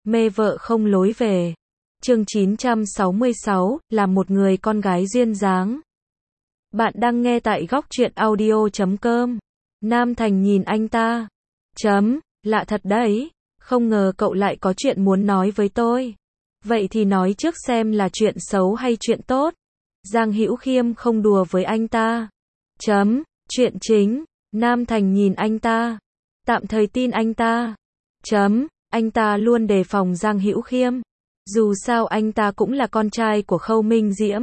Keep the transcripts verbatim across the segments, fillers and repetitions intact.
Mê vợ không lối về. Chương chín trăm sáu mươi sáu, là một người con gái duyên dáng. Bạn đang nghe tại góc truyện audio chấm com. Nam Thành nhìn anh ta. Chấm, lạ thật đấy. Không ngờ cậu lại có chuyện muốn nói với tôi. Vậy thì nói trước xem là chuyện xấu hay chuyện tốt. Giang Hữu Khiêm không đùa với anh ta. Chấm, chuyện chính. Nam Thành nhìn anh ta. Tạm thời tin anh ta. Chấm, anh ta luôn đề phòng Giang Hữu Khiêm. Dù sao anh ta cũng là con trai của Khâu Minh Diễm.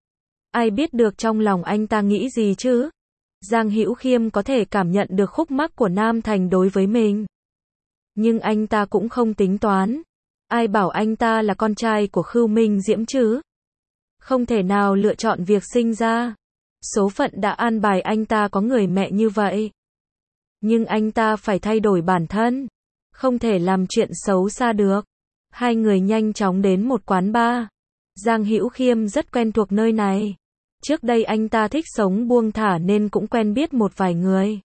Ai biết được trong lòng anh ta nghĩ gì chứ? Giang Hữu Khiêm có thể cảm nhận được khúc mắc của Nam Thành đối với mình. Nhưng anh ta cũng không tính toán. Ai bảo anh ta là con trai của Khâu Minh Diễm chứ? Không thể nào lựa chọn việc sinh ra. Số phận đã an bài anh ta có người mẹ như vậy. Nhưng anh ta phải thay đổi bản thân. Không thể làm chuyện xấu xa được. Hai người nhanh chóng đến một quán bar. Giang Hữu Khiêm rất quen thuộc nơi này. Trước đây anh ta thích sống buông thả nên cũng quen biết một vài người.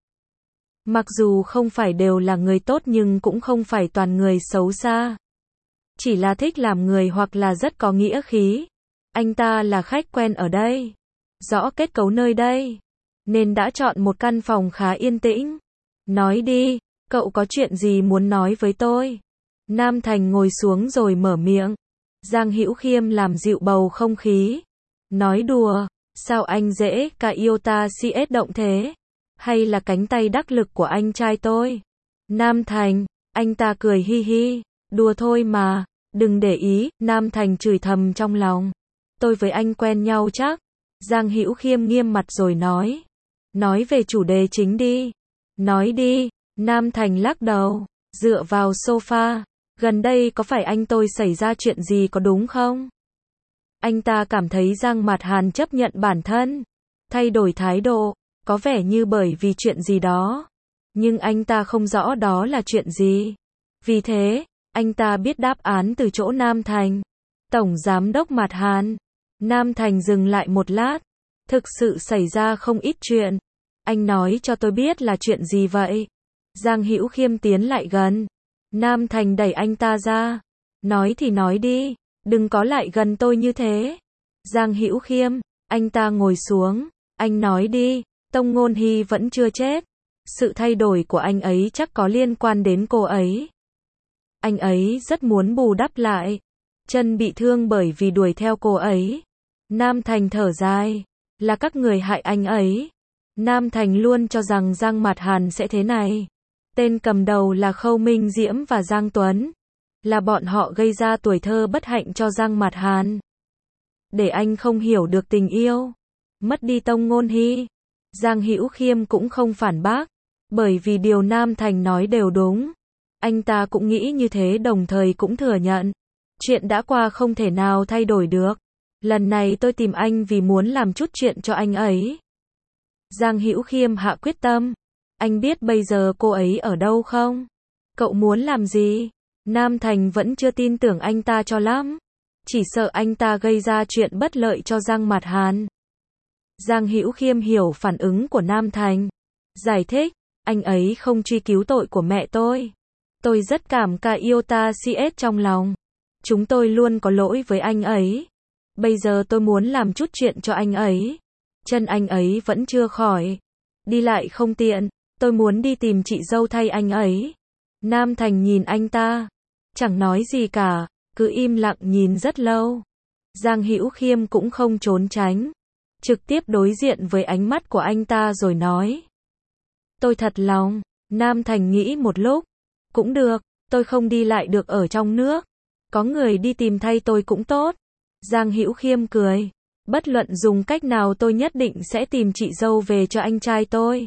Mặc dù không phải đều là người tốt nhưng cũng không phải toàn người xấu xa. Chỉ là thích làm người hoặc là rất có nghĩa khí. Anh ta là khách quen ở đây. Rõ kết cấu nơi đây. Nên đã chọn một căn phòng khá yên tĩnh. Nói đi, cậu có chuyện gì muốn nói với tôi? Nam Thành ngồi xuống rồi mở miệng. Giang Hữu Khiêm làm dịu bầu không khí. Nói đùa, sao anh dễ cả yêu ta si ết động thế? Hay là cánh tay đắc lực của anh trai tôi? Nam Thành, anh ta cười hi hi. Đùa thôi mà, đừng để ý. Nam Thành chửi thầm trong lòng. Tôi với anh quen nhau chắc? Giang Hữu Khiêm nghiêm mặt rồi nói. Nói về chủ đề chính đi. Nói đi. Nam Thành lắc đầu, dựa vào sofa. Gần đây có phải anh tôi xảy ra chuyện gì có đúng không? Anh ta cảm thấy Giang Mạt Hàn chấp nhận bản thân, thay đổi thái độ, có vẻ như bởi vì chuyện gì đó. Nhưng anh ta không rõ đó là chuyện gì. Vì thế, anh ta biết đáp án từ chỗ Nam Thành. Tổng Giám đốc Mạt Hàn. Nam Thành dừng lại một lát. Thực sự xảy ra không ít chuyện. Anh nói cho tôi biết là chuyện gì vậy? Giang Hữu Khiêm tiến lại gần. Nam Thành đẩy anh ta ra. Nói thì nói đi, đừng có lại gần tôi như thế. Giang Hữu Khiêm, anh ta ngồi xuống. Anh nói đi, Tông Ngôn Hy vẫn chưa chết. Sự thay đổi của anh ấy chắc có liên quan đến cô ấy. Anh ấy rất muốn bù đắp lại. Chân bị thương bởi vì đuổi theo cô ấy. Nam Thành thở dài. Là các người hại anh ấy. Nam Thành luôn cho rằng Giang Mạt Hàn sẽ thế này. Tên cầm đầu là Khâu Minh Diễm và Giang Tuấn. Là bọn họ gây ra tuổi thơ bất hạnh cho Giang Mạt Hàn. Để anh không hiểu được tình yêu. Mất đi Tông Ngôn Hy. Giang Hữu Khiêm cũng không phản bác. Bởi vì điều Nam Thành nói đều đúng. Anh ta cũng nghĩ như thế đồng thời cũng thừa nhận. Chuyện đã qua không thể nào thay đổi được. Lần này tôi tìm anh vì muốn làm chút chuyện cho anh ấy. Giang Hữu Khiêm hạ quyết tâm. Anh biết bây giờ cô ấy ở đâu không? Cậu muốn làm gì? Nam Thành vẫn chưa tin tưởng anh ta cho lắm. Chỉ sợ anh ta gây ra chuyện bất lợi cho Giang Mạt Hàn. Giang Hữu Khiêm hiểu phản ứng của Nam Thành. Giải thích, anh ấy không truy cứu tội của mẹ tôi. Tôi rất cảm cả yêu ta si ết trong lòng. Chúng tôi luôn có lỗi với anh ấy. Bây giờ tôi muốn làm chút chuyện cho anh ấy. Chân anh ấy vẫn chưa khỏi. Đi lại không tiện. Tôi muốn đi tìm chị dâu thay anh ấy. Nam Thành nhìn anh ta. Chẳng nói gì cả. Cứ im lặng nhìn rất lâu. Giang Hữu Khiêm cũng không trốn tránh. Trực tiếp đối diện với ánh mắt của anh ta rồi nói. Tôi thật lòng. Nam Thành nghĩ một lúc. Cũng được. Tôi không đi lại được ở trong nước. Có người đi tìm thay tôi cũng tốt. Giang Hữu Khiêm cười. Bất luận dùng cách nào tôi nhất định sẽ tìm chị dâu về cho anh trai tôi.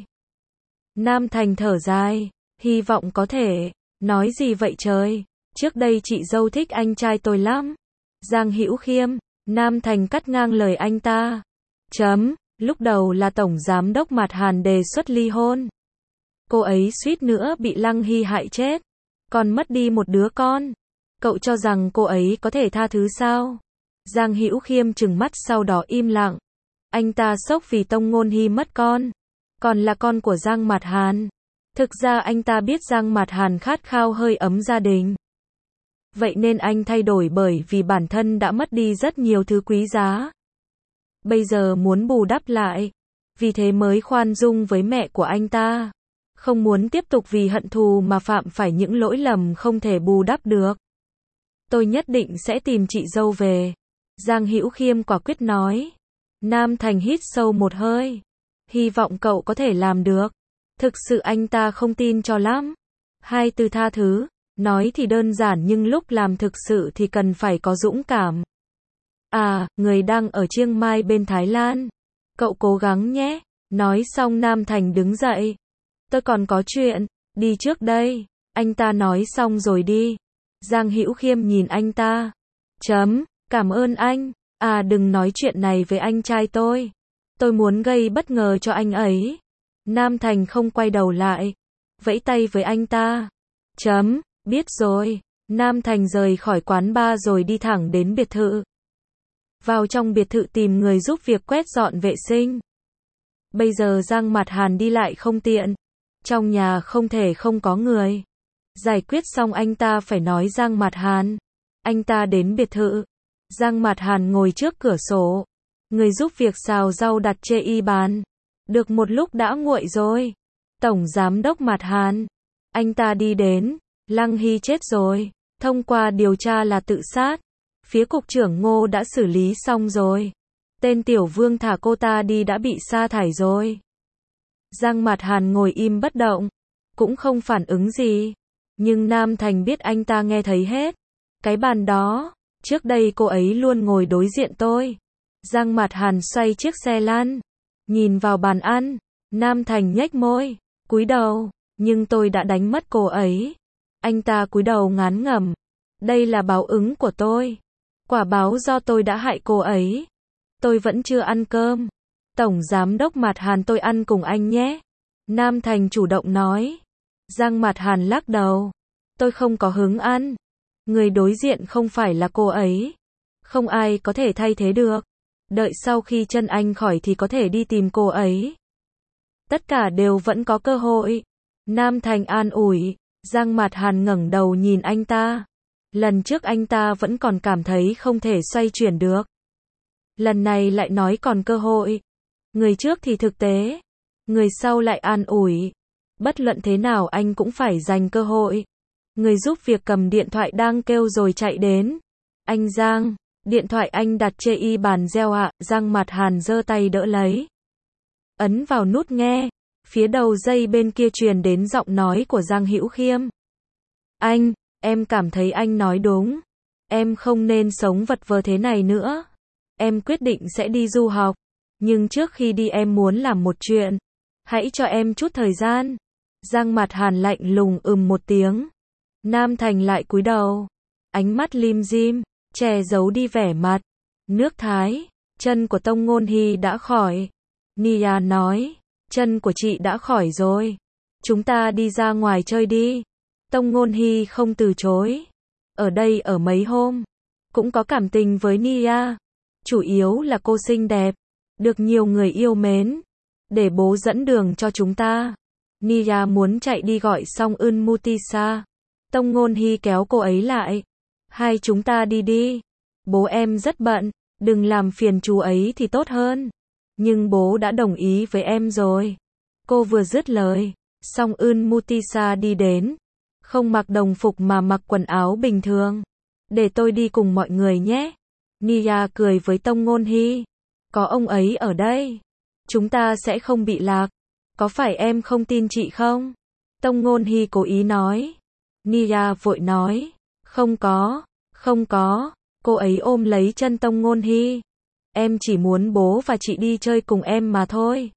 Nam Thành thở dài. Hy vọng có thể. Nói gì vậy trời? Trước đây chị dâu thích anh trai tôi lắm. Giang Hữu Khiêm. Nam Thành cắt ngang lời anh ta. Chấm. Lúc đầu là Tổng Giám đốc Mạt Hàn đề xuất ly hôn. Cô ấy suýt nữa bị Lăng Hy hại chết. Còn mất đi một đứa con. Cậu cho rằng cô ấy có thể tha thứ sao? Giang Hữu Khiêm trừng mắt sau đó im lặng. Anh ta sốc vì Tông Ngôn Hy mất con. Còn là con của Giang Mạt Hàn. Thực ra anh ta biết Giang Mạt Hàn khát khao hơi ấm gia đình. Vậy nên anh thay đổi bởi vì bản thân đã mất đi rất nhiều thứ quý giá. Bây giờ muốn bù đắp lại. Vì thế mới khoan dung với mẹ của anh ta. Không muốn tiếp tục vì hận thù mà phạm phải những lỗi lầm không thể bù đắp được. Tôi nhất định sẽ tìm chị dâu về. Giang Hữu Khiêm quả quyết nói. Nam Thành hít sâu một hơi. Hy vọng cậu có thể làm được. Thực sự anh ta không tin cho lắm. Hai từ tha thứ, nói thì đơn giản nhưng lúc làm thực sự thì cần phải có dũng cảm. À, người đang ở Chiang Mai bên Thái Lan. Cậu cố gắng nhé. Nói xong Nam Thành đứng dậy. Tôi còn có chuyện, đi trước đây. Anh ta nói xong rồi đi. Giang Hữu Khiêm nhìn anh ta. Chấm, cảm ơn anh. À đừng nói chuyện này với anh trai tôi. Tôi muốn gây bất ngờ cho anh ấy. Nam Thành không quay đầu lại. Vẫy tay với anh ta. Chấm, biết rồi. Nam Thành rời khỏi quán bar rồi đi thẳng đến biệt thự. Vào trong biệt thự tìm người giúp việc quét dọn vệ sinh. Bây giờ Giang Mạt Hàn đi lại không tiện. Trong nhà không thể không có người. Giải quyết xong anh ta phải nói Giang Mạt Hàn. Anh ta đến biệt thự. Giang Mạt Hàn ngồi trước cửa sổ. Người giúp việc xào rau đặt chê y bàn. Được một lúc đã nguội rồi. Tổng giám đốc Mạt Hàn. Anh ta đi đến. Lăng Hy chết rồi. Thông qua điều tra là tự sát. Phía cục trưởng Ngô đã xử lý xong rồi. Tên tiểu vương thả cô ta đi đã bị sa thải rồi. Giang Mạt Hàn ngồi im bất động. Cũng không phản ứng gì. Nhưng Nam Thành biết anh ta nghe thấy hết. Cái bàn đó. Trước đây cô ấy luôn ngồi đối diện tôi. Giang Mạt Hàn xoay chiếc xe lăn. Nhìn vào bàn ăn. Nam Thành nhếch môi. Cúi đầu. Nhưng tôi đã đánh mất cô ấy. Anh ta cúi đầu ngán ngẩm. Đây là báo ứng của tôi. Quả báo do tôi đã hại cô ấy. Tôi vẫn chưa ăn cơm. Tổng giám đốc Mạt Hàn tôi ăn cùng anh nhé. Nam Thành chủ động nói. Giang Mạt Hàn lắc đầu. Tôi không có hứng ăn. Người đối diện không phải là cô ấy. Không ai có thể thay thế được. Đợi sau khi chân anh khỏi thì có thể đi tìm cô ấy. Tất cả đều vẫn có cơ hội. Nam Thành an ủi. Giang Mạt Hàn ngẩng đầu nhìn anh ta. Lần trước anh ta vẫn còn cảm thấy không thể xoay chuyển được. Lần này lại nói còn cơ hội. Người trước thì thực tế. Người sau lại an ủi. Bất luận thế nào anh cũng phải dành cơ hội. Người giúp việc cầm điện thoại đang kêu rồi chạy đến. Anh Giang, điện thoại anh đặt chê y bàn reo ạ. Giang Mạt Hàn giơ tay đỡ lấy. Ấn vào nút nghe. Phía đầu dây bên kia truyền đến giọng nói của Giang Hữu Khiêm. Anh, em cảm thấy anh nói đúng. Em không nên sống vật vờ thế này nữa. Em quyết định sẽ đi du học. Nhưng trước khi đi em muốn làm một chuyện. Hãy cho em chút thời gian. Giang Mạt Hàn lạnh lùng ừm một tiếng. Nam Thành lại cúi đầu. Ánh mắt lim dim, che giấu đi vẻ mặt. Nước Thái, chân của Tông Ngôn Hy đã khỏi. Nia nói, chân của chị đã khỏi rồi. Chúng ta đi ra ngoài chơi đi. Tông Ngôn Hy không từ chối. Ở đây ở mấy hôm. Cũng có cảm tình với Nia. Chủ yếu là cô xinh đẹp. Được nhiều người yêu mến. Để bố dẫn đường cho chúng ta. Nia muốn chạy đi gọi Song Eun Mutisa. Tông Ngôn Hy kéo cô ấy lại. Hai chúng ta đi đi. Bố em rất bận. Đừng làm phiền chú ấy thì tốt hơn. Nhưng bố đã đồng ý với em rồi. Cô vừa dứt lời. Song Eun Mutisa đi đến. Không mặc đồng phục mà mặc quần áo bình thường. Để tôi đi cùng mọi người nhé. Nia cười với Tông Ngôn Hy. Có ông ấy ở đây. Chúng ta sẽ không bị lạc. Có phải em không tin chị không? Tông Ngôn Hy cố ý nói. Nia vội nói. Không có, không có. Cô ấy ôm lấy chân Tông Ngôn Hy. Em chỉ muốn bố và chị đi chơi cùng em mà thôi.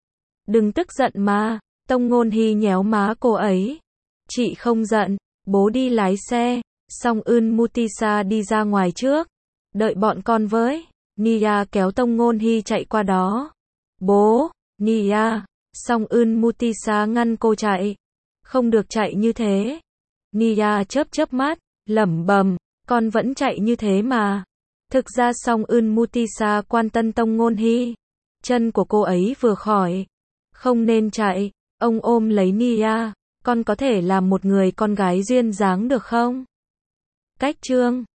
Đừng tức giận mà. Tông Ngôn Hy nhéo má cô ấy. Chị không giận. Bố đi lái xe. Song Eun Mutisa đi ra ngoài trước. Đợi bọn con với. Nia kéo Tông Ngôn Hy chạy qua đó. Bố, Nia. Song Eun Mutisa ngăn cô chạy. Không được chạy như thế. Nia chớp chớp mắt, lẩm bẩm, con vẫn chạy như thế mà. Thực ra Song Eun Mutisa quan tâm Tông Ngôn Hy. Chân của cô ấy vừa khỏi. Không nên chạy. Ông ôm lấy Nia. Con có thể làm một người con gái duyên dáng được không? Cách chương